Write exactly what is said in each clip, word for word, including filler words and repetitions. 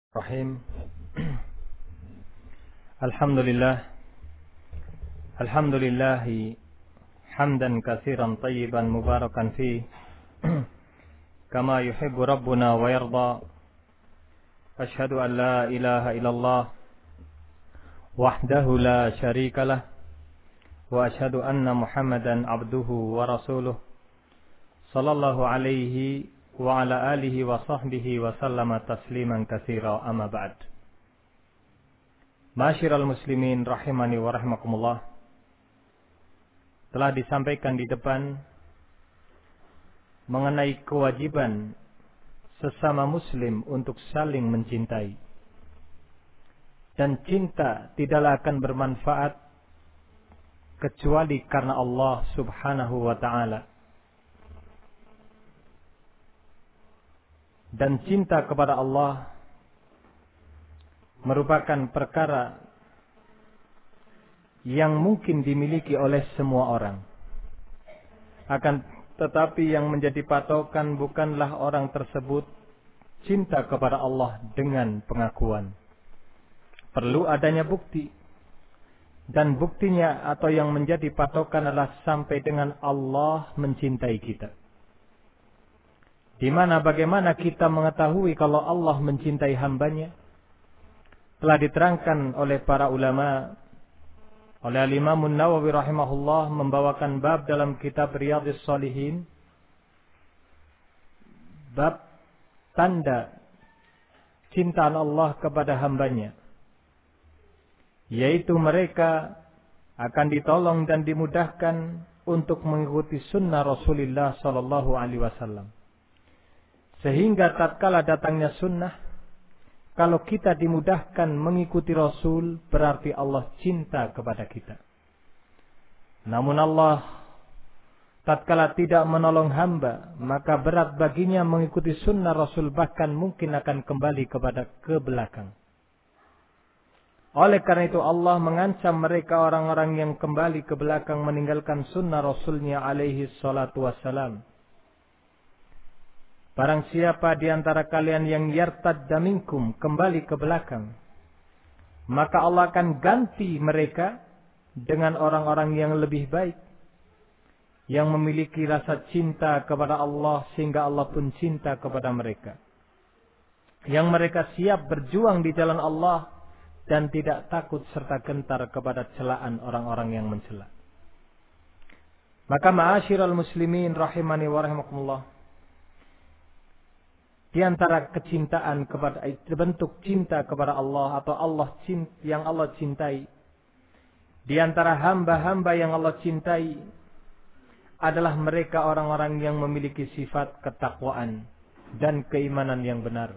Rahim. Alhamdulillah. Alhamdulillahi hamdan katsiran tayyiban mubarakan fi kama yuhibbu rabbuna wa yarda. Asyhadu an la ilaha illallah wahdahu la syarikalah wa asyhadu anna Muhammadan abduhu wa rasuluh sallallahu alaihi wa ala alihi wa sahbihi wa sallama tasliman katsira, amma ba'd. Ma'asyiral muslimin rahimani wa rahimakumullah. Telah disampaikan di depan mengenai kewajiban sesama muslim untuk saling mencintai. Dan cinta tidaklah akan bermanfaat kecuali karena Allah Subhanahu wa ta'ala. Dan cinta kepada Allah merupakan perkara yang mungkin dimiliki oleh semua orang. Akan tetapi yang menjadi patokan bukanlah orang tersebut cinta kepada Allah dengan pengakuan. Perlu adanya bukti. Dan buktinya atau yang menjadi patokan adalah sampai dengan Allah mencintai kita. Di mana bagaimana kita mengetahui kalau Allah mencintai hambanya? Telah diterangkan oleh para ulama, oleh Al-Imam An-Nawawi rahimahullah membawakan bab dalam kitab Riyadhus Shalihin, bab tanda cintaan Allah kepada hambanya, yaitu mereka akan ditolong dan dimudahkan untuk mengikuti sunnah Rasulullah sallallahu alaihi wasallam. Sehingga tatkala datangnya sunnah, kalau kita dimudahkan mengikuti Rasul, berarti Allah cinta kepada kita. Namun Allah tatkala tidak menolong hamba, maka berat baginya mengikuti sunnah Rasul, bahkan mungkin akan kembali kepada ke belakang. Oleh karena itu Allah mengancam mereka orang-orang yang kembali ke belakang meninggalkan sunnah Rasulnya alaihi salatu wassalam. Barang siapa di antara kalian yang yartadda minkum, kembali ke belakang, maka Allah akan ganti mereka dengan orang-orang yang lebih baik, yang memiliki rasa cinta kepada Allah sehingga Allah pun cinta kepada mereka, yang mereka siap berjuang di jalan Allah dan tidak takut serta gentar kepada celaan orang-orang yang mencela. Maka ma'asyiral muslimin rahimani wa rahimakumullah, di antara kecintaan kepada bentuk cinta kepada Allah atau Allah cinta, yang Allah cintai, di antara hamba-hamba yang Allah cintai adalah mereka orang-orang yang memiliki sifat ketakwaan dan keimanan yang benar.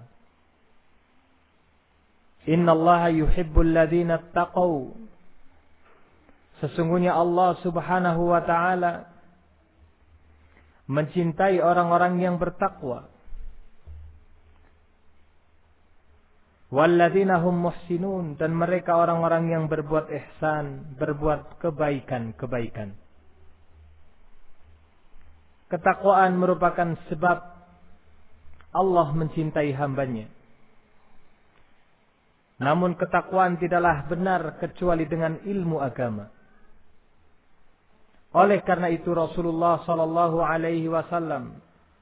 Innallaha yuhibbul ladzina taqaw. Sesungguhnya Allah Subhanahu wa taala mencintai orang-orang yang bertakwa. Walladzina hum muhsinun, dan mereka orang-orang yang berbuat ihsan, berbuat kebaikan-kebaikan. Ketakwaan merupakan sebab Allah mencintai hambanya. Namun ketakwaan tidaklah benar kecuali dengan ilmu agama. Oleh karena itu Rasulullah sallallahu alaihi wasallam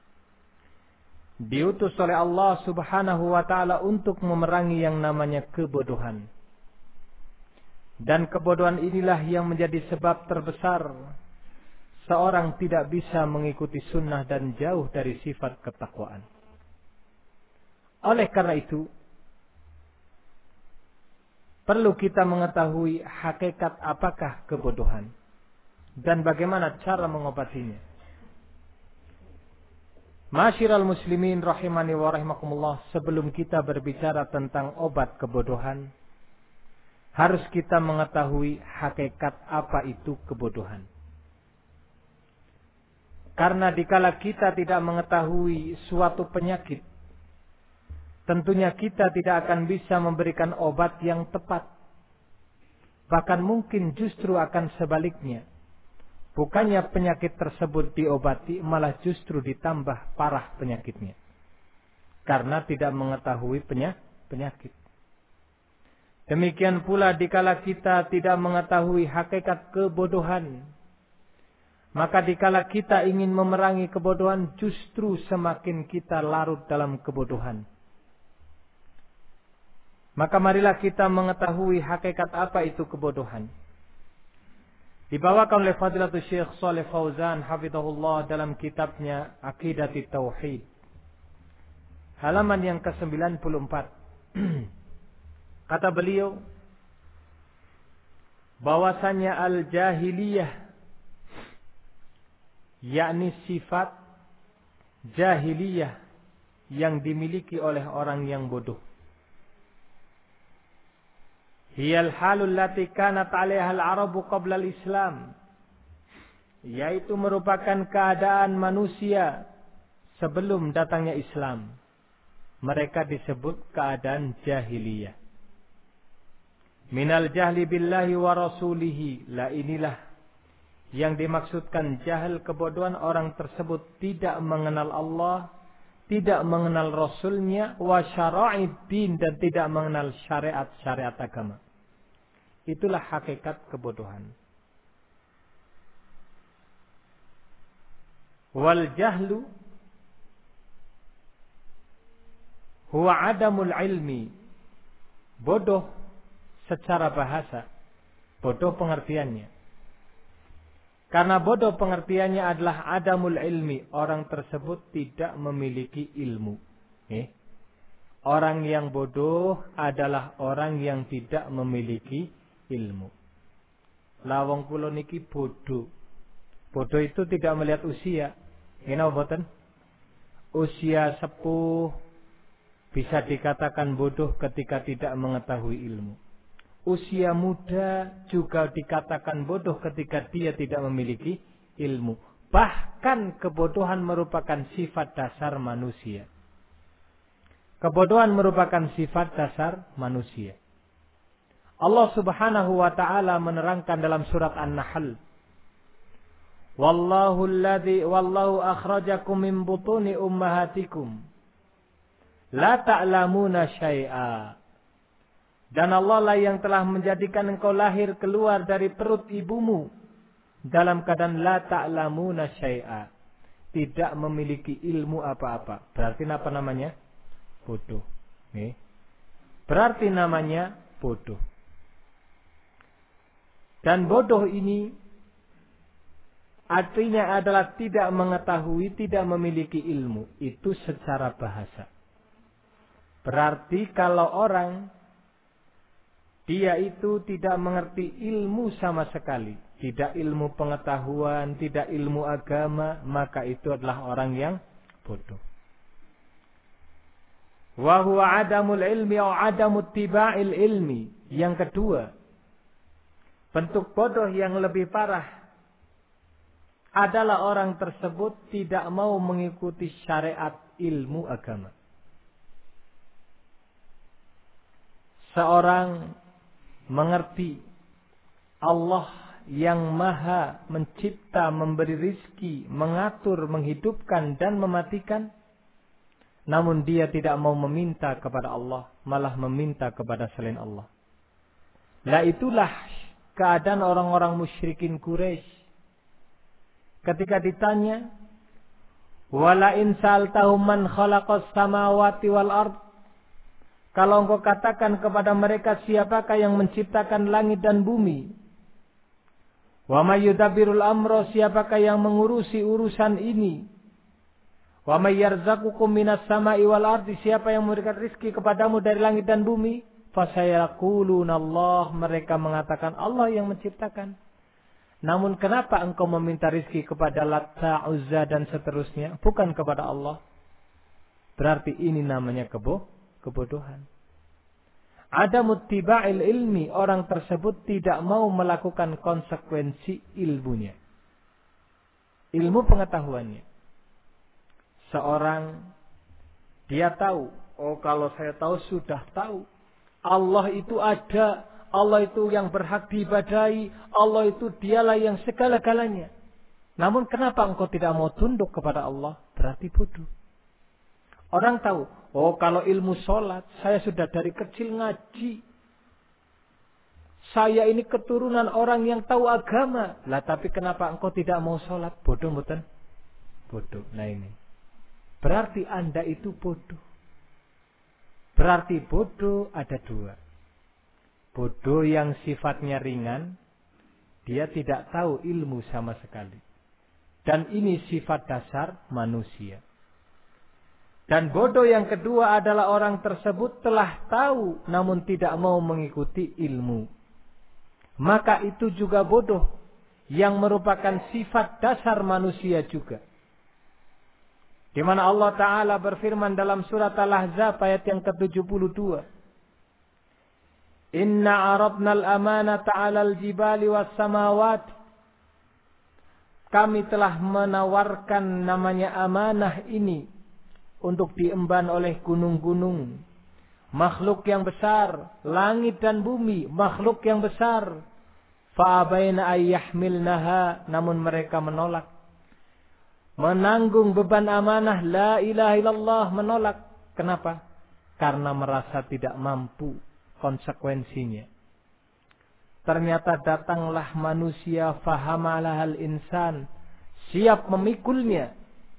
diutus oleh Allah Subhanahu wa ta'ala untuk memerangi yang namanya kebodohan. Dan kebodohan inilah yang menjadi sebab terbesar seorang tidak bisa mengikuti sunnah dan jauh dari sifat ketakwaan. Oleh karena itu, perlu kita mengetahui hakikat apakah kebodohan dan bagaimana cara mengobatinya. Ma'asyiral muslimin rahimani wa rahimakumullah, sebelum kita berbicara tentang obat kebodohan, harus kita mengetahui hakikat apa itu kebodohan. Karena dikala kita tidak mengetahui suatu penyakit, tentunya kita tidak akan bisa memberikan obat yang tepat. Bahkan mungkin justru akan sebaliknya. Bukannya penyakit tersebut diobati, malah justru ditambah parah penyakitnya. Karena tidak mengetahui penyakit. Demikian pula dikala kita tidak mengetahui hakikat kebodohan, maka dikala kita ingin memerangi kebodohan, justru semakin kita larut dalam kebodohan. Maka marilah kita mengetahui hakikat apa itu kebodohan. Dibawakan oleh Fadilatul Syekh Shalih Fauzan hafizahullah dalam kitabnya Aqidati Tauhid, halaman yang ke sembilan puluh empat. Kata beliau, bahwasanya al-jahiliyah, yakni sifat jahiliyah yang dimiliki oleh orang yang bodoh, hiyal halul lati kanat 'alaiha al-arabu qabla al-islam, yaitu merupakan keadaan manusia sebelum datangnya Islam. Mereka disebut keadaan jahiliyah. Minal jahli billahi wa rasulihi, la inilah yang dimaksudkan jahil, kebodohan orang tersebut tidak mengenal Allah, tidak mengenal Rasulnya, wa syara'id din, dan tidak mengenal syariat-syariat agama. Itulah hakikat kebodohan. Wal jahlu huwa adamul ilmi. Bodoh secara bahasa, bodoh pengertiannya. Karena bodoh pengertiannya adalah adamul ilmi, orang tersebut tidak memiliki ilmu. Eh? Orang yang bodoh adalah orang yang tidak memiliki ilmu. Lawang kula niki bodoh. Bodoh itu tidak melihat usia. Ngene boten? Usia sepuh bisa dikatakan bodoh ketika tidak mengetahui ilmu. Usia muda juga dikatakan bodoh ketika dia tidak memiliki ilmu. Bahkan kebodohan merupakan sifat dasar manusia. Kebodohan merupakan sifat dasar manusia. Allah Subhanahu wa taala menerangkan dalam surat An-Nahl, Wallahu alladhi wallahu akhrajakum min butuni ummahatikum la ta'lamuna syai'a. Dan Allah lah yang telah menjadikan engkau lahir keluar dari perut ibumu dalam keadaan la ta'lamuna syai'a, tidak memiliki ilmu apa-apa. Berarti apa namanya? Bodoh. Nih. Berarti namanya bodoh. Dan bodoh ini artinya adalah tidak mengetahui, tidak memiliki ilmu. Itu secara bahasa. Berarti kalau orang dia itu tidak mengerti ilmu sama sekali, tidak ilmu pengetahuan, tidak ilmu agama, maka itu adalah orang yang bodoh. Wa huwa adamul ilmi atau adamut tiba'il ilmi. Yang kedua, bentuk bodoh yang lebih parah adalah orang tersebut tidak mau mengikuti syariat ilmu agama. Seorang mengerti Allah yang maha mencipta, memberi rizki, mengatur, menghidupkan dan mematikan, namun dia tidak mau meminta kepada Allah, malah meminta kepada selain Allah. Lah itulah keadaan orang-orang musyrikin Quraisy. Ketika ditanya, wala in sa'altahum man khalaqas samawati wal ard, kalau engkau katakan kepada mereka siapakah yang menciptakan langit dan bumi, wa may yudabbirul amra, siapakah yang mengurusi urusan ini, wa may yarzaqukum minas sama'i wal ardi, siapa yang memberikan rezeki kepadamu dari langit dan bumi, fasayaquluna Allah, mereka mengatakan Allah yang menciptakan. Namun kenapa engkau meminta rezeki kepada Lat, Uzza dan seterusnya, bukan kepada Allah? Berarti ini namanya kebo kebodohan. Ada muttiba'il ilmi, orang tersebut tidak mau melakukan konsekuensi ilmunya, ilmu pengetahuannya. Seorang dia tahu, oh kalau saya tahu sudah tahu, Allah itu ada, Allah itu yang berhak diibadahi, Allah itu dialah yang segala-galanya. Namun kenapa engkau tidak mau tunduk kepada Allah? Berarti bodoh. Orang tahu, Oh, kalau ilmu sholat, saya sudah dari kecil ngaji. Saya ini keturunan orang yang tahu agama. Lah, tapi kenapa engkau tidak mau sholat? Bodoh, betul? Bodoh. Nah ini. Berarti Anda itu bodoh. Berarti bodoh ada dua. Bodoh yang sifatnya ringan. Dia tidak tahu ilmu sama sekali. Dan ini sifat dasar manusia. Dan bodoh yang kedua adalah orang tersebut telah tahu namun tidak mau mengikuti ilmu. Maka itu juga bodoh yang merupakan sifat dasar manusia juga. Di mana Allah Ta'ala berfirman dalam surat Al-Ahzab ayat yang ke tujuh puluh dua. Inna aradna al-amanata 'alal jibali was samawati. Kami telah menawarkan namanya amanah ini untuk diemban oleh gunung-gunung. Makhluk yang besar, langit dan bumi, makhluk yang besar. Fa'abaina ayyahmilnaha, namun mereka menolak. Menanggung beban amanah, la ilaha illallah, menolak. Kenapa? Karena merasa tidak mampu konsekuensinya. Ternyata datanglah manusia fahamalahal insan. Siap memikulnya.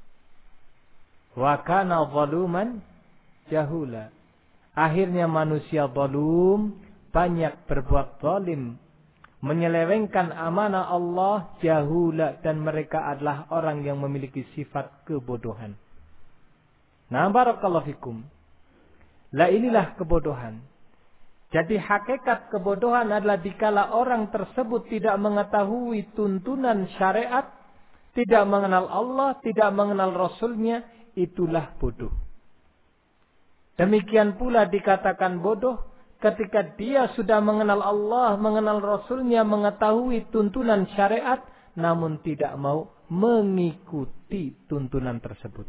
Wa kana zaluman jahula. Akhirnya manusia zalum. Banyak berbuat zalim. Menyelewengkan amanah Allah jahula. Dan mereka adalah orang yang memiliki sifat kebodohan. Nah, barakallahu fikum. Lah inilah kebodohan. Jadi hakikat kebodohan adalah dikala orang tersebut tidak mengetahui tuntunan syariat, tidak mengenal Allah, tidak mengenal Rasulnya, itulah bodoh. Demikian pula dikatakan bodoh ketika dia sudah mengenal Allah, mengenal Rasulnya, mengetahui tuntunan syariat, namun tidak mau mengikuti tuntunan tersebut.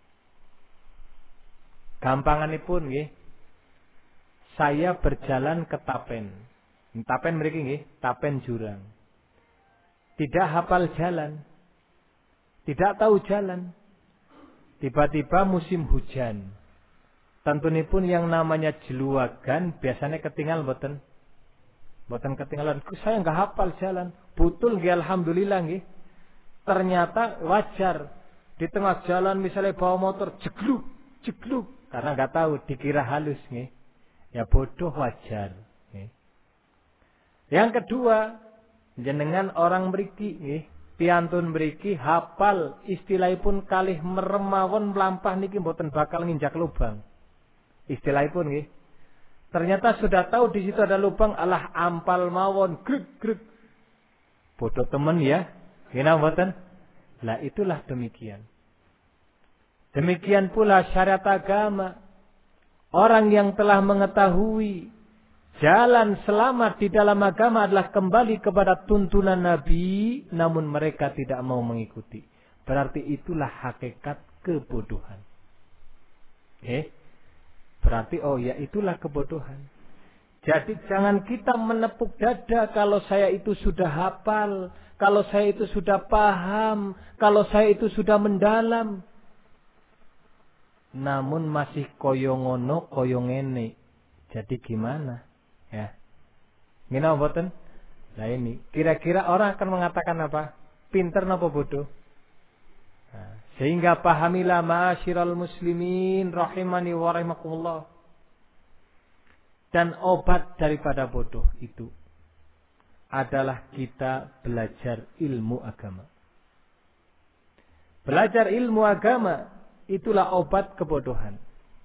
Gampanganipun nggih. Saya berjalan ke Tapen. Tapen mriki nggih, Tapen jurang. Tidak hafal jalan. Tidak tahu jalan. Tiba-tiba musim hujan. Tentunipun yang namanya jeluagan biasanya ketinggal mboten? Mboten ketinggalan. Saya enggak hafal jalan. Betul nggih, alhamdulillah nggih. Ternyata wajar. Di tengah jalan misalnya bawa motor jegluk, jegluk karena enggak tahu, dikira halus nggih. Ya bodoh wajar. Yang kedua, jenengan orang mriki nggih, piantun mriki hafal istilahipun kalih meremawon mlampah niki mboten bakal nginjak lubang. Istilahipun nggih. Ternyata sudah tahu di situ ada lubang, alah ampal mawon greg greg. Bodoh temen ya. Gina mboten? Lah itulah demikian. Demikian pula syariat agama. Orang yang telah mengetahui jalan selamat di dalam agama adalah kembali kepada tuntunan Nabi, namun mereka tidak mau mengikuti. Berarti itulah hakikat kebodohan. Eh? Berarti oh ya itulah kebodohan. Jadi jangan kita menepuk dada kalau saya itu sudah hafal, kalau saya itu sudah paham, kalau saya itu sudah mendalam. Namun masih koyongono koyongene. Jadi gimana? Ya. Ngene mboten? Nah ini, kira-kira orang akan mengatakan apa? Pinter napa bodoh? Nah, sehingga pahamilah ma'asyiral muslimin rahimani wa rahimakumullah. Dan obat daripada bodoh itu adalah kita belajar ilmu agama. Belajar ilmu agama itulah obat kebodohan.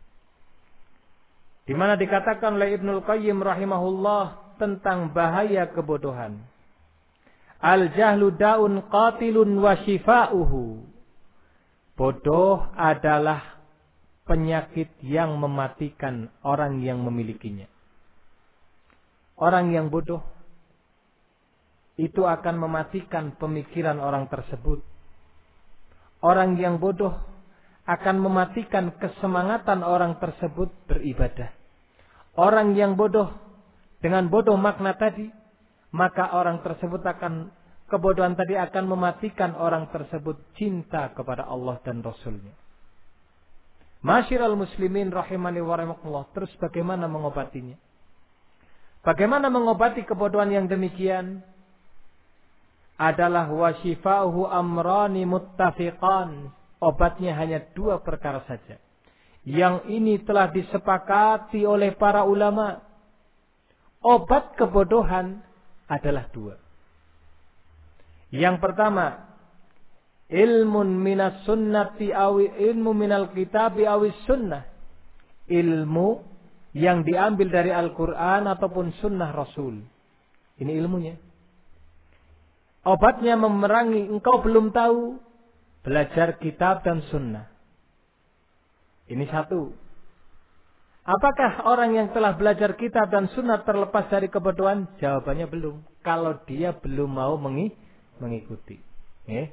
Di mana dikatakan oleh Ibnul Qayyim rahimahullah tentang bahaya kebodohan. Al-jahlu da'un qatilun wa shifa'uhu. Bodoh adalah penyakit yang mematikan orang yang memilikinya. Orang yang bodoh itu akan mematikan pemikiran orang tersebut. Orang yang bodoh akan mematikan kesemangatan orang tersebut beribadah. Orang yang bodoh dengan bodoh makna tadi, maka orang tersebut akan, kebodohan tadi akan mematikan orang tersebut cinta kepada Allah dan Rasulnya. Masyiral muslimin rahimani wa rahimakumullah. Terus bagaimana mengobatinya? Bagaimana mengobati kebodohan yang demikian? Adalah wasyifa'uhu amrani muttafiqan. Obatnya hanya dua perkara saja. Yang ini telah disepakati oleh para ulama. Obat kebodohan adalah dua. Yang pertama, ilmun minas sunnati awi ilmu minal kitabi awis sunnah. Ilmu yang diambil dari Al-Quran ataupun sunnah Rasul. Ini ilmunya. Obatnya memerangi engkau belum tahu. Belajar kitab dan sunnah. Ini satu. Apakah orang yang telah belajar kitab dan sunnah terlepas dari kebodohan? Jawabannya belum. Kalau dia belum mau mengikuti. Eh?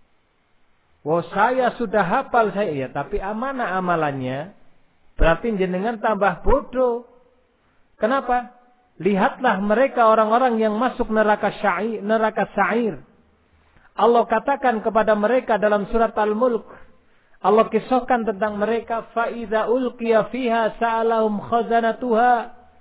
Wah, saya sudah hafal saya. Ya, tapi mana amalannya? Berarti jenengan tambah bodoh. Kenapa? Lihatlah mereka orang-orang yang masuk neraka syair, neraka sa'ir. Allah katakan kepada mereka dalam surat Al-Mulk. Allah kisahkan tentang mereka. فَإِذَا أُلْقِيَ فِيهَا سَأَلَهُمْ خَزَنَتُهَا.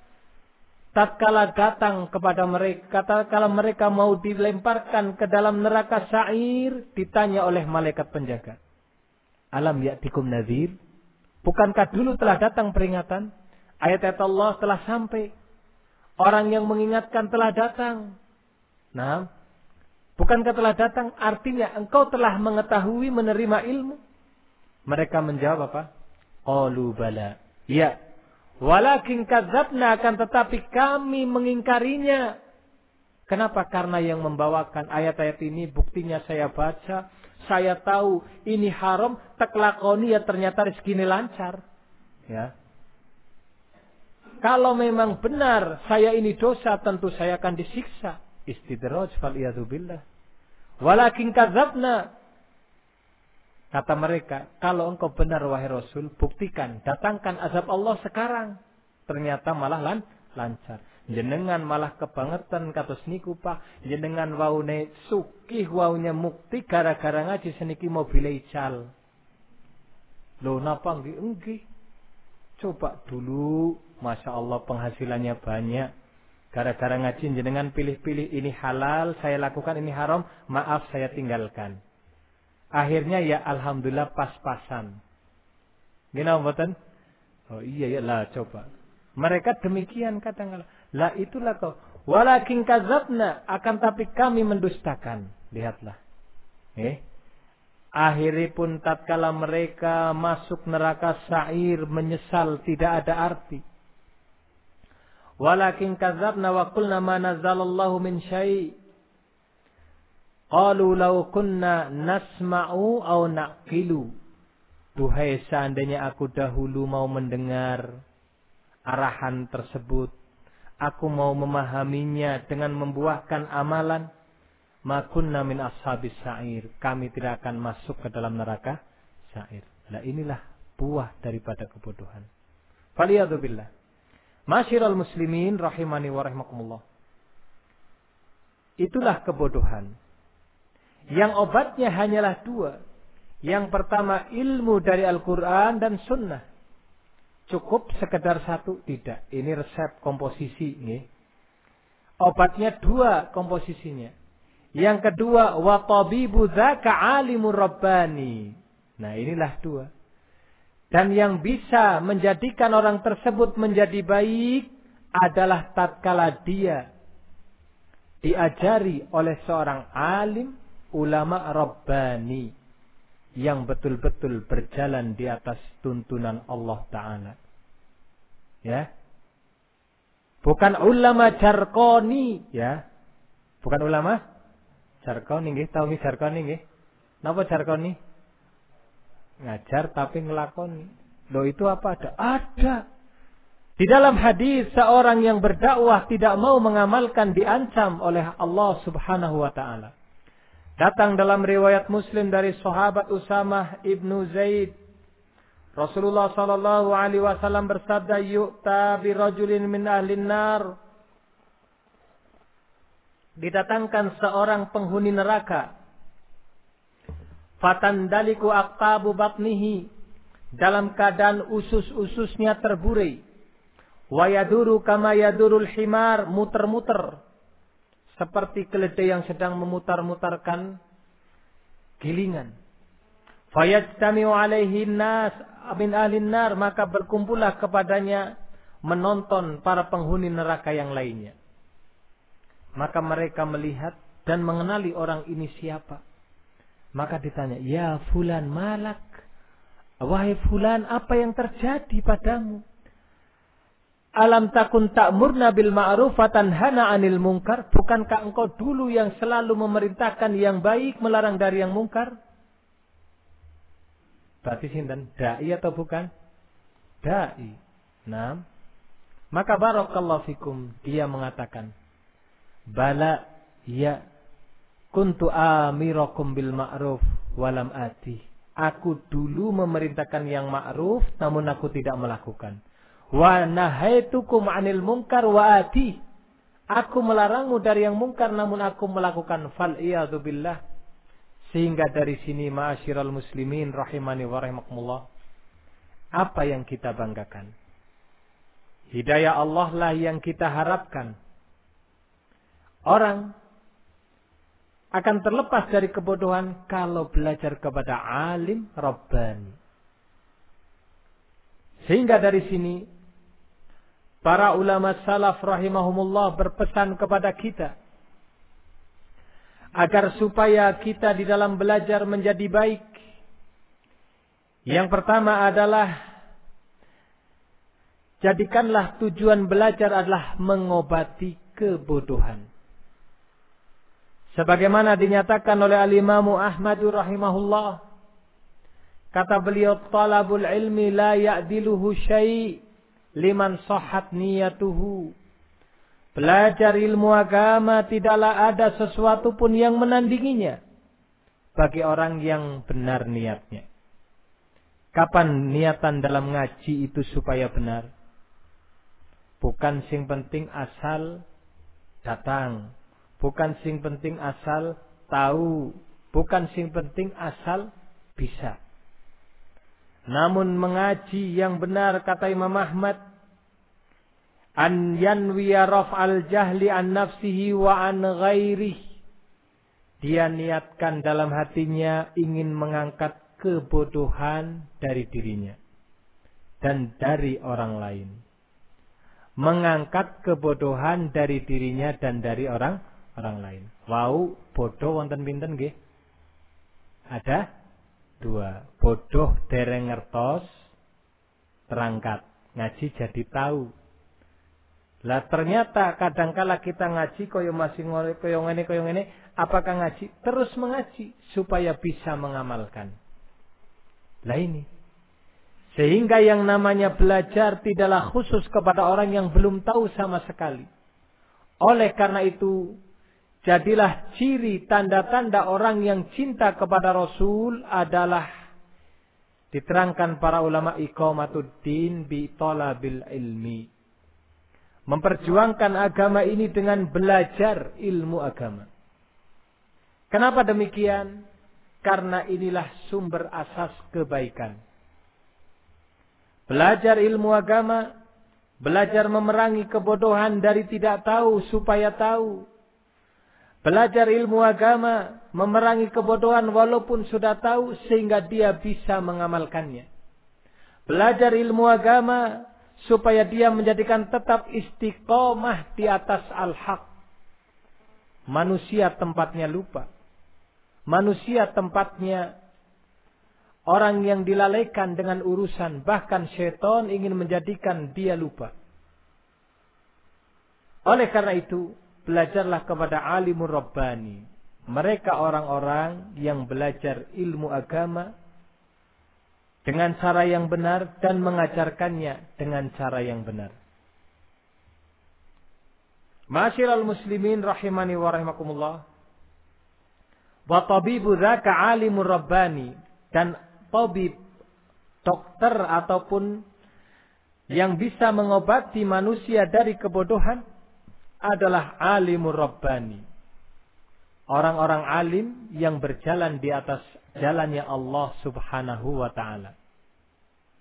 Tatkala datang kepada mereka, tatkala mereka mau dilemparkan ke dalam neraka sa'ir, ditanya oleh malaikat penjaga. Alam ya'tikum nadhir? Bukankah dulu telah datang peringatan? Ayat-ayat Allah telah sampai. Orang yang mengingatkan telah datang. Nah, bukankah telah datang? Artinya engkau telah mengetahui menerima ilmu. Mereka menjawab apa? Qalu bala. Ya. Walakin kadzabna, akan tetapi kami mengingkarinya. Kenapa? Karena yang membawakan ayat-ayat ini buktinya saya baca. Saya tahu ini haram, tak lakoni ya ternyata rezeki lancar. Ya. Kalau memang benar saya ini dosa, tentu saya akan disiksa. Istidraj fal iyadzu billah. Walakin kadzabna. Kata mereka, kalau engkau benar wahai Rasul, buktikan, datangkan azab Allah sekarang. Ternyata malah lan, lancar. Jenengan malah kebangetan kados niku Pak. Jenengan waune sukih waunya mukti gara-gara ngaji seniki mobil ical. Loh napa nggih nggih? Coba dulu, Masya Allah penghasilannya banyak. Gara-gara ngaji jenengan pilih-pilih ini halal, saya lakukan ini haram, maaf saya tinggalkan. Akhirnya ya alhamdulillah pas-pasan. Gimana mboten? Oh iya ya lah coba. Mereka demikian katakanlah. Lah itulah kau. Walakin kadzabna, akan tapi kami mendustakan. Lihatlah. Eh. Akhiripun tatkala mereka masuk neraka sa'ir menyesal tidak ada arti. Walakin kadzabna wa qulna ma nazzalallahu min syai'. Qalu law kunna nasma'u aw naqilu. Duhai seandainya aku dahulu mau mendengar arahan tersebut, aku mau memahaminya dengan membuahkan amalan, ma kunna min ashabis sa'ir. Kami tidak akan masuk ke dalam neraka sa'ir. Nah inilah buah daripada kebodohan. Faliyadu billah. Masyiral muslimin rahimani wa rahimakumullah. Itulah kebodohan. Yang obatnya hanyalah dua. Yang pertama ilmu dari Al-Quran dan Sunnah. Cukup sekedar satu? Tidak. Ini resep komposisi. Nih. Obatnya dua komposisinya. Yang kedua, wa tabibu dzaka alimur rabbani. Nah inilah dua. Dan yang bisa menjadikan orang tersebut menjadi baik adalah tatkala dia diajari oleh seorang alim, ulama rabbani, yang betul-betul berjalan di atas tuntunan Allah Ta'ala. Ya. Bukan ulama jarkoni. Ya. Bukan ulama jarkoni. Nggih, tahu nggih jarkoni nggih? Napa jarkoni? Ngajar tapi ngelakoni. Loh itu apa ada? Ada. Di dalam hadis seorang yang berdakwah tidak mau mengamalkan diancam oleh Allah Subhanahu wa Ta'ala. Datang dalam riwayat Muslim dari sahabat Usamah ibnu Zaid. Rasulullah sallallahu alaihi wasallam bersabda, "Yu'ta bi rajulin min ahlin nar." Didatangkan seorang penghuni neraka. Fatandaliku aqtabu batnihi. dalam keadaan usus-ususnya terburai. Wa yaduru kama yadurul himar, muter-muter seperti keledai yang sedang memutar-mutarkan gilingan. Fayajtami'u alaihi nas min ahlin nar, maka berkumpullah kepadanya menonton para penghuni neraka yang lainnya. Maka mereka melihat dan mengenali orang ini siapa. Maka ditanya, ya fulan malak, wahai fulan, apa yang terjadi padamu? Alam takun ta'murna bil ma'ruf wa tanhana 'anil munkar? Bukankah engkau dulu yang selalu memerintahkan yang baik, melarang dari yang mungkar? Berarti sinten? Dai atau bukan? Dai. Nah, maka barakallahu fikum, dia mengatakan, bala ya kuntu amirakum bil ma'ruf walam ati. Aku dulu memerintahkan yang ma'ruf namun aku tidak melakukan. Wa nahaitukum 'anil munkar wa ati. Aku melarangmu dari yang mungkar namun aku melakukan. Fal iyadu billah. Sehingga dari sini ma'asyiral muslimin rahimani wa rahimakumullah, apa yang kita banggakan? Hidayah Allah lah yang kita harapkan. Orang akan terlepas dari kebodohan kalau belajar kepada alim Rabbani. Sehingga dari sini para ulama salaf rahimahumullah berpesan kepada kita agar supaya kita di dalam belajar menjadi baik. Yang pertama adalah jadikanlah tujuan belajar adalah mengobati kebodohan. Sebagaimana dinyatakan oleh al-Imam Ahmad rahimahullah, kata beliau, talabul ilmi la ya'diluhu syai' liman sahhat niyatuhu. Belajar ilmu agama tidaklah ada sesuatu pun yang menandinginya bagi orang yang benar niatnya. Kapan niatan dalam ngaji itu supaya benar? Bukan sing penting asal datang, bukan sing penting asal tahu, bukan sing penting asal bisa. Namun mengaji yang benar, kata Imam Ahmad, an yanwiya raf'al jahli an nafsihi wa an ghairih. Dia niatkan dalam hatinya ingin mengangkat kebodohan dari dirinya dan dari orang lain. Mengangkat kebodohan dari dirinya dan dari orang orang lain. Wau, bodoh wonten pinten nggih? Ada dua. Bodoh dereng ngertos terangkat, ngaji jadi tahu. Lah ternyata kadangkala kita ngaji koyo masih ngene koyo ngene koyo ngene, apakah ngaji? Terus mengaji supaya bisa mengamalkan. Lah ini. Sehingga yang namanya belajar tidaklah khusus kepada orang yang belum tahu sama sekali. Oleh karena itu, jadilah ciri tanda-tanda orang yang cinta kepada Rasul adalah diterangkan para ulama iqamatuddin bi talabil ilmi. Memperjuangkan agama ini dengan belajar ilmu agama. Kenapa demikian? Karena inilah sumber asas kebaikan. Belajar ilmu agama, belajar memerangi kebodohan dari tidak tahu supaya tahu. Belajar ilmu agama, memerangi kebodohan walaupun sudah tahu sehingga dia bisa mengamalkannya. Belajar ilmu agama supaya dia menjadikan tetap istiqomah di atas al-haq. Manusia tempatnya lupa. Manusia tempatnya orang yang dilalaikan dengan urusan. Bahkan syaitan ingin menjadikan dia lupa. Oleh karena itu, belajarlah kepada alimur rabbani. Mereka orang-orang yang belajar ilmu agama dengan cara yang benar dan mengajarkannya dengan cara yang benar. Ma'asyiral muslimin rahimani wa rahimakumullah. Wa tabibu dzaka alimur rabbani, dan tabib, dokter ataupun yang bisa mengobati manusia dari kebodohan adalah alimur rabbani. Orang-orang alim yang berjalan di atas jalannya Allah subhanahu wa ta'ala.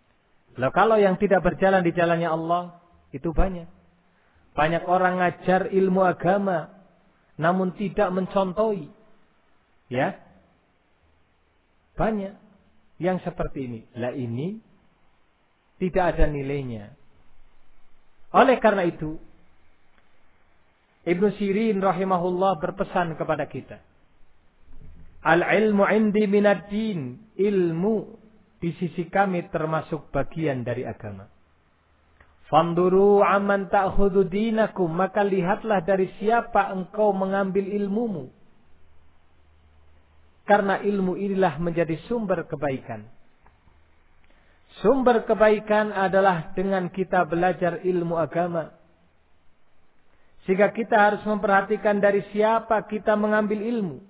Loh, kalau yang tidak berjalan di jalannya Allah, itu banyak. Banyak orang ngajar ilmu agama, namun tidak mencontohi. Ya. Banyak yang seperti ini. Lah ini tidak ada nilainya. Oleh karena itu, Ibnu Sirin rahimahullah berpesan kepada kita. Al-ilmu indi minad din. Ilmu di sisi kami termasuk bagian dari agama. Fanduru amman ta'khudhu dinakum. Maka lihatlah dari siapa engkau mengambil ilmumu. Karena ilmu inilah menjadi sumber kebaikan. Sumber kebaikan adalah dengan kita belajar ilmu agama. Sehingga kita harus memperhatikan dari siapa kita mengambil ilmu.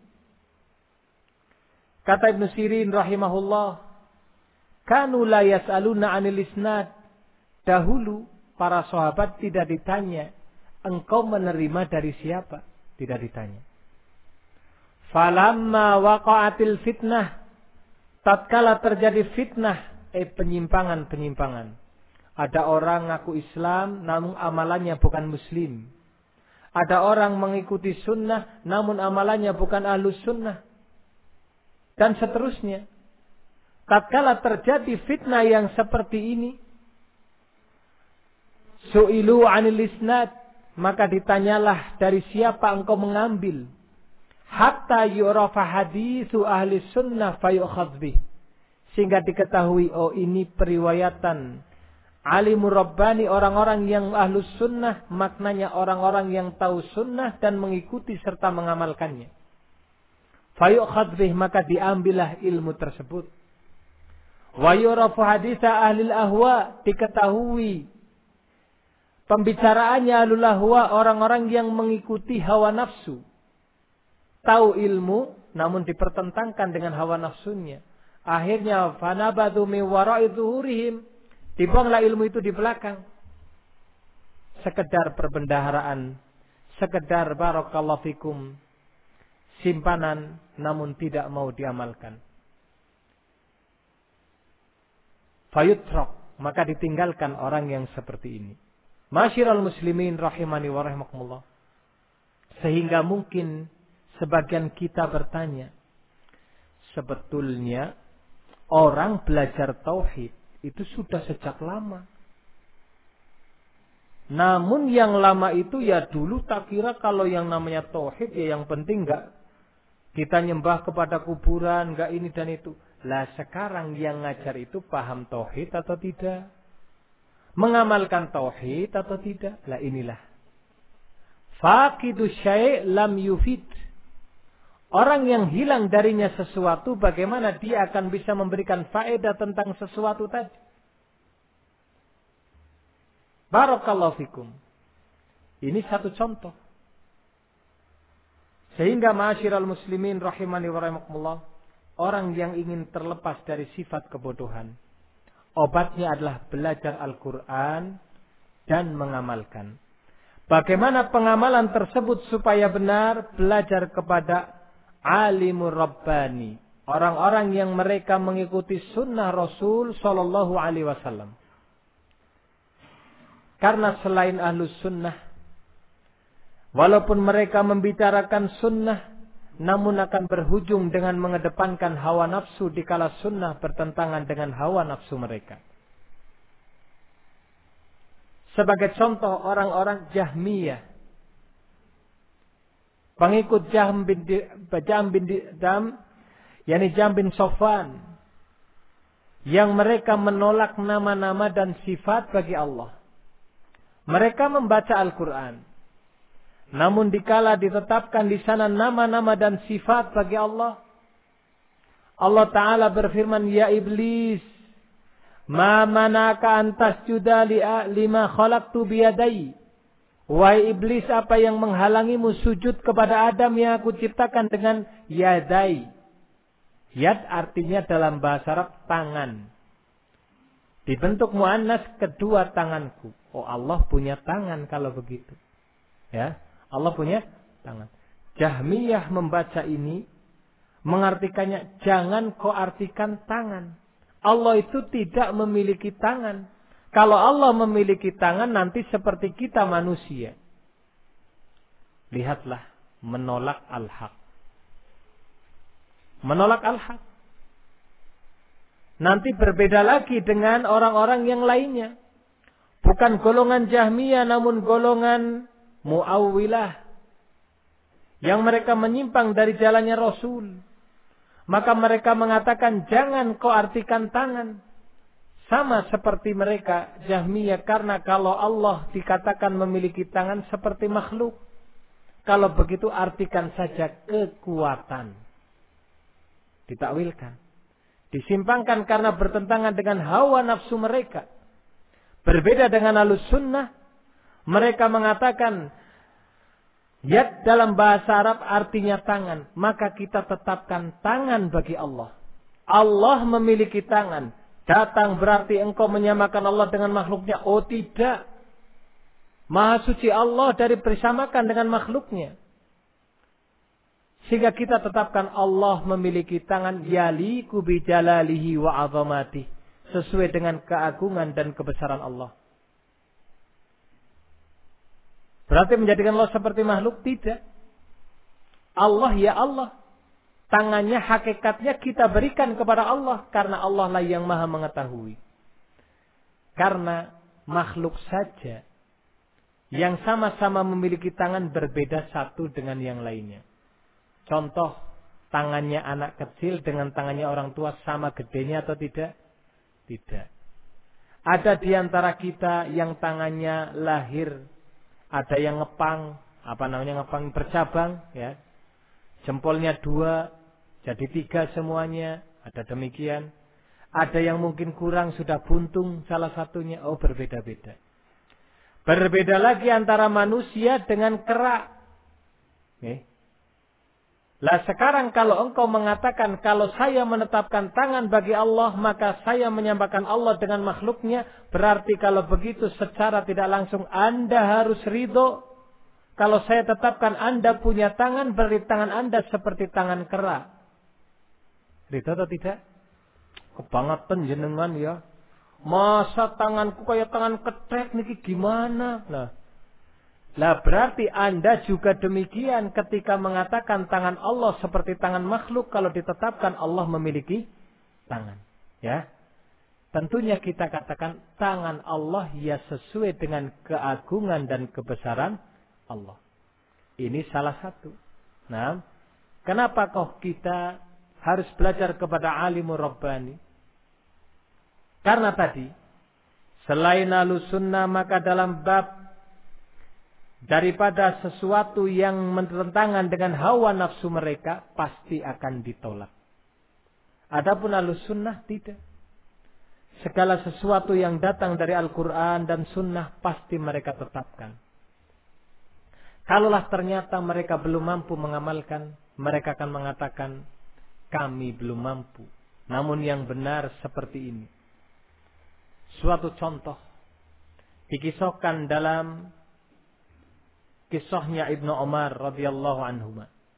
Kata Ibnu Sirin rahimahullah, kanu la yas'aluna 'anil isnad. Dahulu para sahabat tidak ditanya, engkau menerima dari siapa? Tidak ditanya. Falamma waqa'atil fitnah. Tatkala terjadi fitnah, eh penyimpangan-penyimpangan. Ada orang ngaku Islam namun amalannya bukan muslim. Ada orang mengikuti sunnah namun amalannya bukan ahlus sunnah. Dan seterusnya. Tatkala terjadi fitnah yang seperti ini, su'ilu 'anil isnad, maka ditanyalah dari siapa engkau mengambil. Hatta yu'rafa haditsu ahli sunnah fayu'khadz bih. Sehingga diketahui, oh ini periwayatan alimur rabbani, orang-orang yang ahlus sunnah, maknanya orang-orang yang tahu sunnah dan mengikuti serta mengamalkannya. Fayu'khadz bih, maka diambillah ilmu tersebut. Wa yurafu haditsa ahlil ahwa, diketahui pembicaraannya ahlul ahwa, orang-orang yang mengikuti hawa nafsu. Tahu ilmu namun dipertentangkan dengan hawa nafsunya. Akhirnya fanabadu min wara'i zuhurihim, dibuanglah ilmu itu di belakang. Sekedar perbendaharaan, sekedar barakallahu fikum, simpanan namun tidak mau diamalkan. Fayutrok, maka ditinggalkan orang yang seperti ini. Masyiral muslimin rahimani wa rahimakumullah. Sehingga mungkin sebagian kita bertanya, sebetulnya orang belajar tauhid itu sudah sejak lama. Namun yang lama itu ya dulu tak kira kalau yang namanya tauhid ya yang penting enggak kita nyembah kepada kuburan, enggak ini dan itu. Lah sekarang yang ngajar itu paham tauhid atau tidak? Mengamalkan tauhid atau tidak? Lah inilah. Faqidu syai' lam yufid. Orang yang hilang darinya sesuatu, bagaimana dia akan bisa memberikan faedah tentang sesuatu tadi? Barakallahu fikum. Ini satu contoh. Sehingga ma'asyiral muslimin rahimani wa rahimakumullah, orang yang ingin terlepas dari sifat kebodohan, obatnya adalah belajar Al-Quran dan mengamalkan. Bagaimana pengamalan tersebut supaya benar? Belajar kepada alimur rabbani, orang-orang yang mereka mengikuti sunnah Rasul sallallahu alaihi wasallam. Karena selain ahlus sunnah, walaupun mereka membicarakan sunnah, namun akan berhujung dengan mengedepankan hawa nafsu dikala sunnah bertentangan dengan hawa nafsu mereka. Sebagai contoh orang-orang Jahmiyah, pengikut Jahm bin Jahm bin Dam, yakni Jahm bin Sofwan, yang mereka menolak nama-nama dan sifat bagi Allah. Mereka membaca Al-Quran, namun dikala ditetapkan di sana nama-nama dan sifat bagi Allah, Allah Ta'ala berfirman, ya iblis, ma manaka antas juda lima khalaqtu biyadai. Wahai iblis, apa yang menghalangimu sujud kepada Adam yang aku ciptakan dengan yadai. Yad artinya dalam bahasa Arab tangan. Dibentuk muannas, kedua tanganku. Oh, Allah punya tangan kalau begitu. Ya, Allah punya tangan. Jahmiyah membaca ini, mengartikannya jangan kau artikan tangan. Allah itu tidak memiliki tangan. Kalau Allah memiliki tangan, nanti seperti kita manusia. Lihatlah, menolak al-haq. Menolak al-haq. Nanti berbeda lagi dengan orang-orang yang lainnya. Bukan golongan Jahmiyah, namun golongan Mu'awwilah. Yang mereka menyimpang dari jalannya Rasul. Maka mereka mengatakan, jangan kau artikan tangan. Sama seperti mereka, Jahmiyah. Karena kalau Allah dikatakan memiliki tangan seperti makhluk. Kalau begitu artikan saja kekuatan. Ditakwilkan. Disimpangkan karena bertentangan dengan hawa nafsu mereka. Berbeda dengan Ahlus Sunnah. Mereka mengatakan, yad dalam bahasa Arab artinya tangan. Maka kita tetapkan tangan bagi Allah. Allah memiliki tangan. Datang berarti engkau menyamakan Allah dengan makhluknya. Oh tidak. Maha suci Allah dari bersamakan dengan makhluknya. Sehingga kita tetapkan Allah memiliki tangan yaliku bi jalalihi wa azamati. Sesuai dengan keagungan dan kebesaran Allah. Berarti menjadikan Allah seperti makhluk? Tidak. Allah ya Allah. Tangannya hakikatnya kita berikan kepada Allah. Karena Allah lah yang maha mengetahui. Karena makhluk saja yang sama-sama memiliki tangan berbeda satu dengan yang lainnya. Contoh, tangannya anak kecil dengan tangannya orang tua sama gedenya atau tidak? Tidak. Ada di antara kita yang tangannya lahir, ada yang ngepang, apa namanya ngepang bercabang, ya. Jempolnya dua, jadi tiga semuanya, ada demikian. Ada yang mungkin kurang, sudah buntung salah satunya, oh berbeda-beda. Berbeda lagi antara manusia dengan kera. Nih. Lah sekarang kalau engkau mengatakan kalau saya menetapkan tangan bagi Allah maka saya menyamakan Allah dengan makhluknya. Berarti kalau begitu secara tidak langsung Anda harus ridho. Kalau saya tetapkan Anda punya tangan berarti tangan Anda seperti tangan kera. Ridho atau tidak? Kebangetan jenengan ya. Masa tanganku kayak tangan ketek niki gimana? Nah. Lah berarti Anda juga demikian ketika mengatakan tangan Allah seperti tangan makhluk kalau ditetapkan Allah memiliki tangan. Ya. Tentunya kita katakan tangan Allah ya sesuai dengan keagungan dan kebesaran Allah. Ini salah satu. Nah, kenapa kok kita harus belajar kepada alimur rabbani? Karena tadi, selain Ahlus Sunnah maka dalam bab daripada sesuatu yang bertentangan dengan hawa nafsu mereka, pasti akan ditolak. Adapun Ahlus Sunnah tidak. Segala sesuatu yang datang dari Al-Quran dan Sunnah pasti mereka tetapkan. Kalaulah ternyata mereka belum mampu mengamalkan, mereka akan mengatakan, kami belum mampu. Namun yang benar seperti ini. Suatu contoh dikisahkan dalam kisahnya Ibnu Umar radhiyallahu anhu.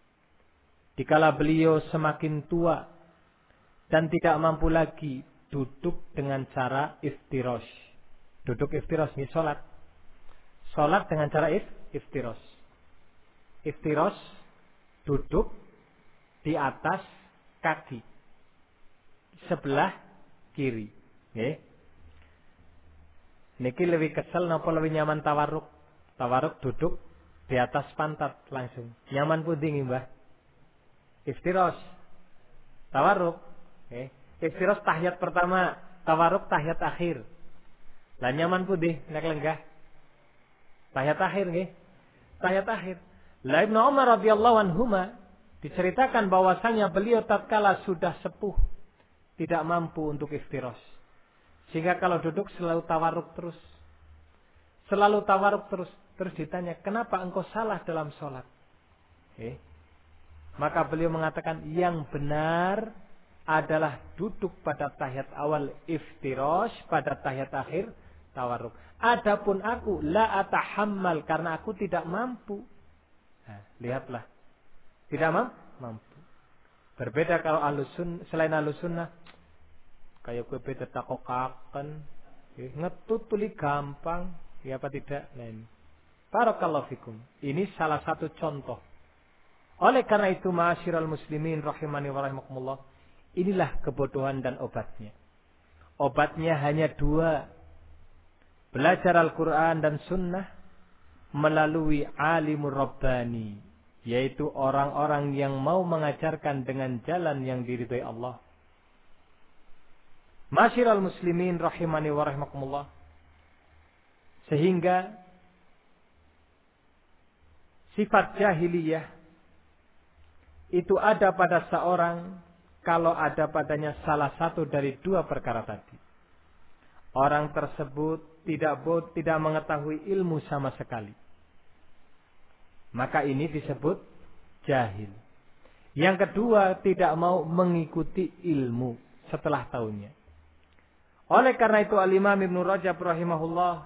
Dikala beliau semakin tua dan tidak mampu lagi duduk dengan cara iftirash. Duduk iftirash ini salat. Salat dengan cara if, iftirash. Iftirash duduk di atas kaki sebelah kiri. Nggih. Niki lebih kesel napa lebih nyaman tawarruk? Tawarruk duduk di atas pantat langsung. Nyaman pundi nggih, Mbah? Iftirash. Tawarruk. Okay. Iftirash tahiyat pertama, tawarruk tahiyat akhir. Lah nyaman pundi nek lenggah? Tahiyat akhir nggih. Tahiyat akhir. Lah Ibnu Umar radhiyallahu anhuma diceritakan bahwasanya beliau tatkala sudah sepuh tidak mampu untuk iftirash. Sehingga kalau duduk selalu tawarruk terus. Selalu tawarruk terus. Terus ditanya, kenapa engkau salah dalam sholat? Okay. Maka beliau mengatakan, yang benar adalah duduk pada tahiyat awal iftirash, pada tahiyat akhir tawarruk. Adapun aku, la atahammal, karena aku tidak mampu. Nah, lihatlah. Tidak mampu? Mampu. Berbeda kalau ahlus sunnah, selain ahlus sunnah, kayak kowe ditakokaken, ngetut tuli gampang, ya apa tidak? Nah ini. Barakallahu fikum. Ini salah satu contoh. Oleh karena itu, ma'asyiral muslimin rahimani wa rahimakumullah, inilah kebodohan dan obatnya. Obatnya hanya dua. Belajar Al-Quran dan Sunnah melalui alimur rabbani, yaitu orang-orang yang mau mengajarkan dengan jalan yang diridhai Allah. Ma'asyiral muslimin rahimani wa rahimakumullah. Sehingga sifat jahiliyah itu ada pada seorang kalau ada padanya salah satu dari dua perkara tadi. Orang tersebut tidak tidak mengetahui ilmu sama sekali. Maka ini disebut jahil. Yang kedua, tidak mau mengikuti ilmu setelah tahunya. Oleh karena itu Al-Imam Ibnu Rajab rahimahullah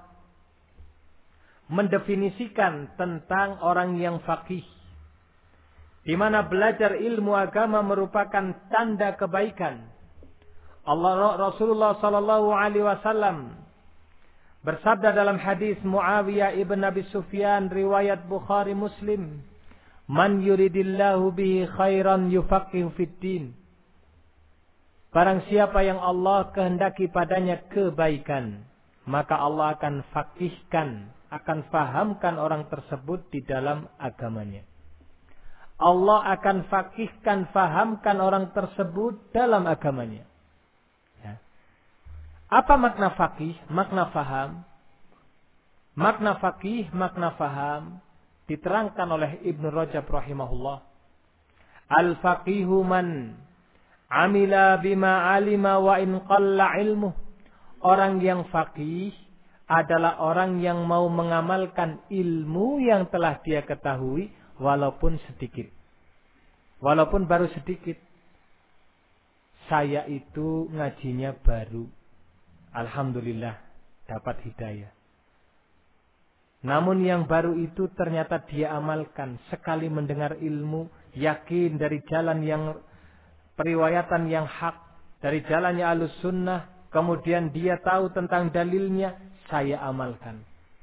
mendefinisikan tentang orang yang faqih, di mana belajar ilmu agama merupakan tanda kebaikan. Allah Rasulullah sallallahu alaihi wasallam bersabda dalam hadis Muawiyah ibn Abi Sufyan riwayat Bukhari Muslim, "Man yuridillahu bihi khairan yufaqihu fid din." Barang siapa yang Allah kehendaki padanya kebaikan, maka Allah akan faqihkan, akan fahamkan orang tersebut di dalam agamanya. Allah akan faqihkan, fahamkan orang tersebut dalam agamanya. Ya. Apa makna faqih? Makna faham. Makna faqih, makna faham diterangkan oleh Ibnu Rajab rahimahullah. Al-faqihu man amila bima alima wa in qalla ilmuh. Orang yang faqih adalah orang yang mau mengamalkan ilmu yang telah dia ketahui walaupun sedikit. Walaupun baru sedikit. Saya itu ngajinya baru. Alhamdulillah dapat hidayah. Namun yang baru itu ternyata dia amalkan. Sekali mendengar ilmu, yakin dari jalan yang periwayatan yang hak, dari jalannya Ahlus Sunnah, kemudian dia tahu tentang dalilnya, saya amalkan.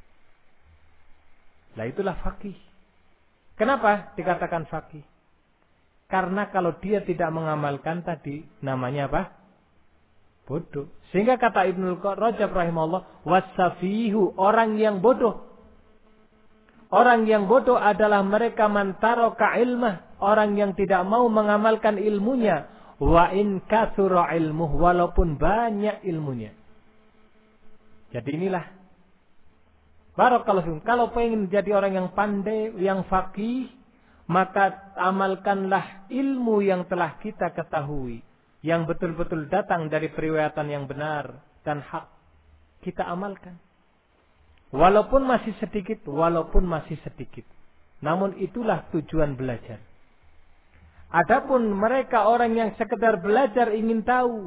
Lah itulah faqih. Kenapa dikatakan faqih? Karena kalau dia tidak mengamalkan tadi, namanya apa? Bodoh. Sehingga kata Ibnu Rajab rahimahullah, wasafihu, orang yang bodoh. Orang yang bodoh adalah mereka mantaro ka ilmah, orang yang tidak mau mengamalkan ilmunya, wa in katsura ilmuh, walaupun banyak ilmunya. Jadi inilah barakallahu fikum. Kalau pengen jadi orang yang pandai, yang faqih, maka amalkanlah ilmu yang telah kita ketahui, yang betul-betul datang dari periwayatan yang benar dan hak. Kita amalkan. Walaupun masih sedikit, walaupun masih sedikit. Namun itulah tujuan belajar. Adapun mereka orang yang sekedar belajar ingin tahu,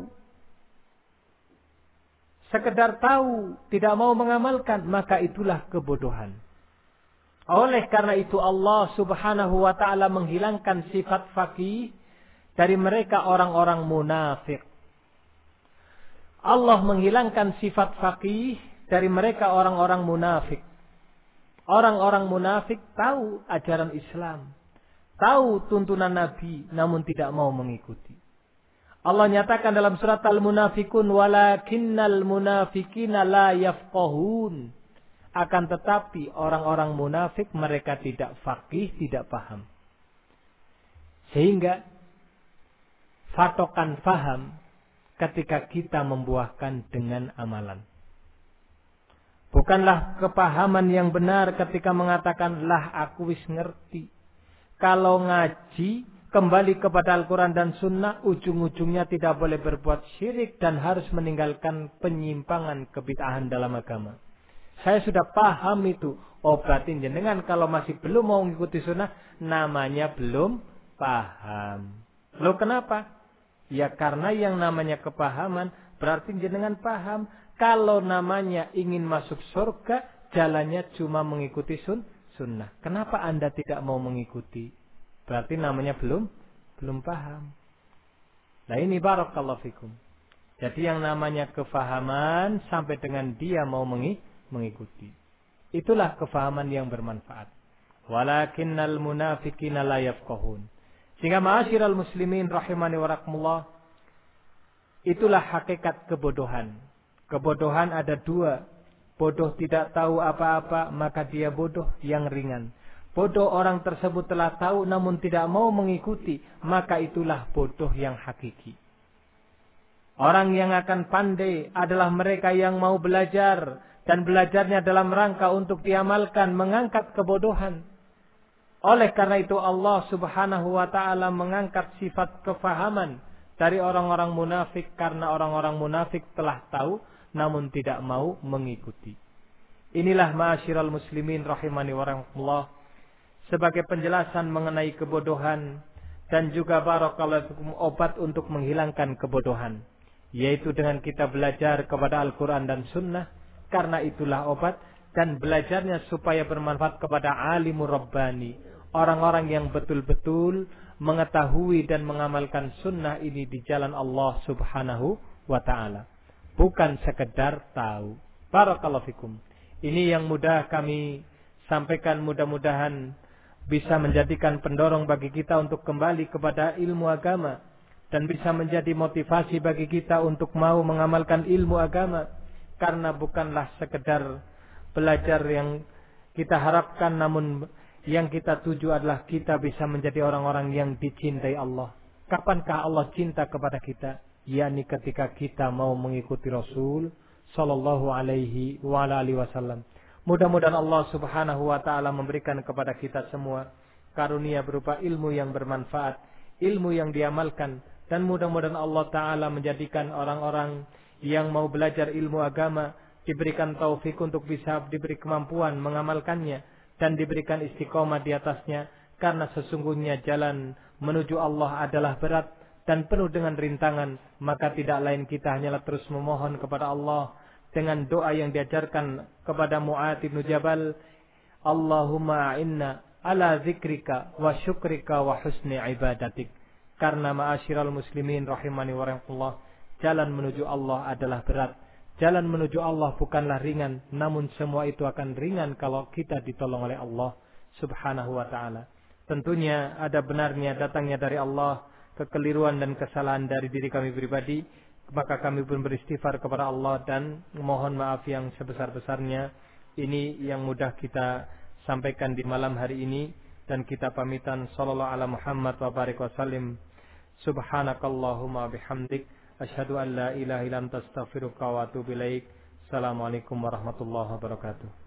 sekedar tahu, tidak mau mengamalkan, maka itulah kebodohan. Oleh karena itu Allah subhanahu wa ta'ala menghilangkan sifat faqih dari mereka orang-orang munafik. Allah menghilangkan sifat faqih dari mereka orang-orang munafik. Orang-orang munafik tahu ajaran Islam, tahu tuntunan Nabi, namun tidak mau mengikuti. Allah nyatakan dalam surat Al-Munafikun, walakinnal munafikina la yafqahun. Akan tetapi orang-orang munafik mereka tidak faqih, tidak paham. Sehingga patokan faham ketika kita membuahkan dengan amalan. Bukanlah kepahaman yang benar ketika mengatakan, lah aku wis ngerti. Kalau ngaji, kembali kepada Al-Quran dan Sunnah, ujung-ujungnya tidak boleh berbuat syirik dan harus meninggalkan penyimpangan kebid'ahan dalam agama. Saya sudah paham itu. Oh berarti jenengan kalau masih belum mau mengikuti sunnah, namanya belum paham. Loh kenapa? Ya karena yang namanya kepahaman berarti jenengan paham. Kalau namanya ingin masuk surga, jalannya cuma mengikuti sun, sunnah. Kenapa Anda tidak mau mengikuti? Berarti namanya belum belum paham. Nah ini barakallahu fikum. Jadi yang namanya kefahaman sampai dengan dia mau mengikuti. Itulah kefahaman yang bermanfaat. Walakinnal munafiqina la yafqahun. Sehingga ma'asyiral muslimin rahimani wa rahimakumullah, itulah hakikat kebodohan. Kebodohan ada dua. Bodoh tidak tahu apa-apa, maka dia bodoh yang ringan. Bodoh orang tersebut telah tahu namun tidak mau mengikuti, maka itulah bodoh yang hakiki. Orang yang akan pandai adalah mereka yang mau belajar dan belajarnya dalam rangka untuk diamalkan, mengangkat kebodohan. Oleh karena itu Allah Subhanahu wa taala mengangkat sifat kefahaman dari orang-orang munafik karena orang-orang munafik telah tahu namun tidak mau mengikuti. Inilah ma'asyiral muslimin rahimani wa rahimakumullah sebagai penjelasan mengenai kebodohan dan juga barakallahu fikum obat untuk menghilangkan kebodohan, yaitu dengan kita belajar kepada Al-Qur'an dan Sunnah, karena itulah obat, dan belajarnya supaya bermanfaat kepada alimur rabbani, orang-orang yang betul-betul mengetahui dan mengamalkan sunnah ini di jalan Allah Subhanahu wa ta'ala, bukan sekedar tahu. Barakallahu fikum. Ini yang mudah kami sampaikan, mudah-mudahan bisa menjadikan pendorong bagi kita untuk kembali kepada ilmu agama dan bisa menjadi motivasi bagi kita untuk mau mengamalkan ilmu agama, karena bukanlah sekedar belajar yang kita harapkan, namun yang kita tuju adalah kita bisa menjadi orang-orang yang dicintai Allah. Kapankah Allah cinta kepada kita? Yakni ketika kita mau mengikuti Rasul sallallahu alaihi wa alihi wasallam. Mudah-mudahan Allah Subhanahu wa taala memberikan kepada kita semua karunia berupa ilmu yang bermanfaat, ilmu yang diamalkan, dan mudah-mudahan Allah taala menjadikan orang-orang yang mau belajar ilmu agama diberikan taufik untuk bisa diberi kemampuan mengamalkannya dan diberikan istiqomah di atasnya, karena sesungguhnya jalan menuju Allah adalah berat dan penuh dengan rintangan, maka tidak lain kita hanyalah terus memohon kepada Allah dengan doa yang diajarkan kepada Mu'adz bin Jabal, Allahumma a'inna ala zikrika wa syukrika wa husni ibadatik. Karena ma'asyiral muslimin rahimani wa rahimakumullah, jalan menuju Allah adalah berat. Jalan menuju Allah bukanlah ringan, namun semua itu akan ringan kalau kita ditolong oleh Allah Subhanahu wa ta'ala. Tentunya ada benarnya datangnya dari Allah kekeliruan dan kesalahan dari diri kami pribadi, maka kami pun beristighfar kepada Allah dan mohon maaf yang sebesar-besarnya. Ini yang mudah kita sampaikan di malam hari ini, dan kita pamitan sallallahu ala Muhammad wa barik wa sallim. Subhanakallahumma bihamdik asyhadu an la ilaha illa anta astaghfiruka wa atubu ilaik. Assalamualaikum warahmatullahi wabarakatuh.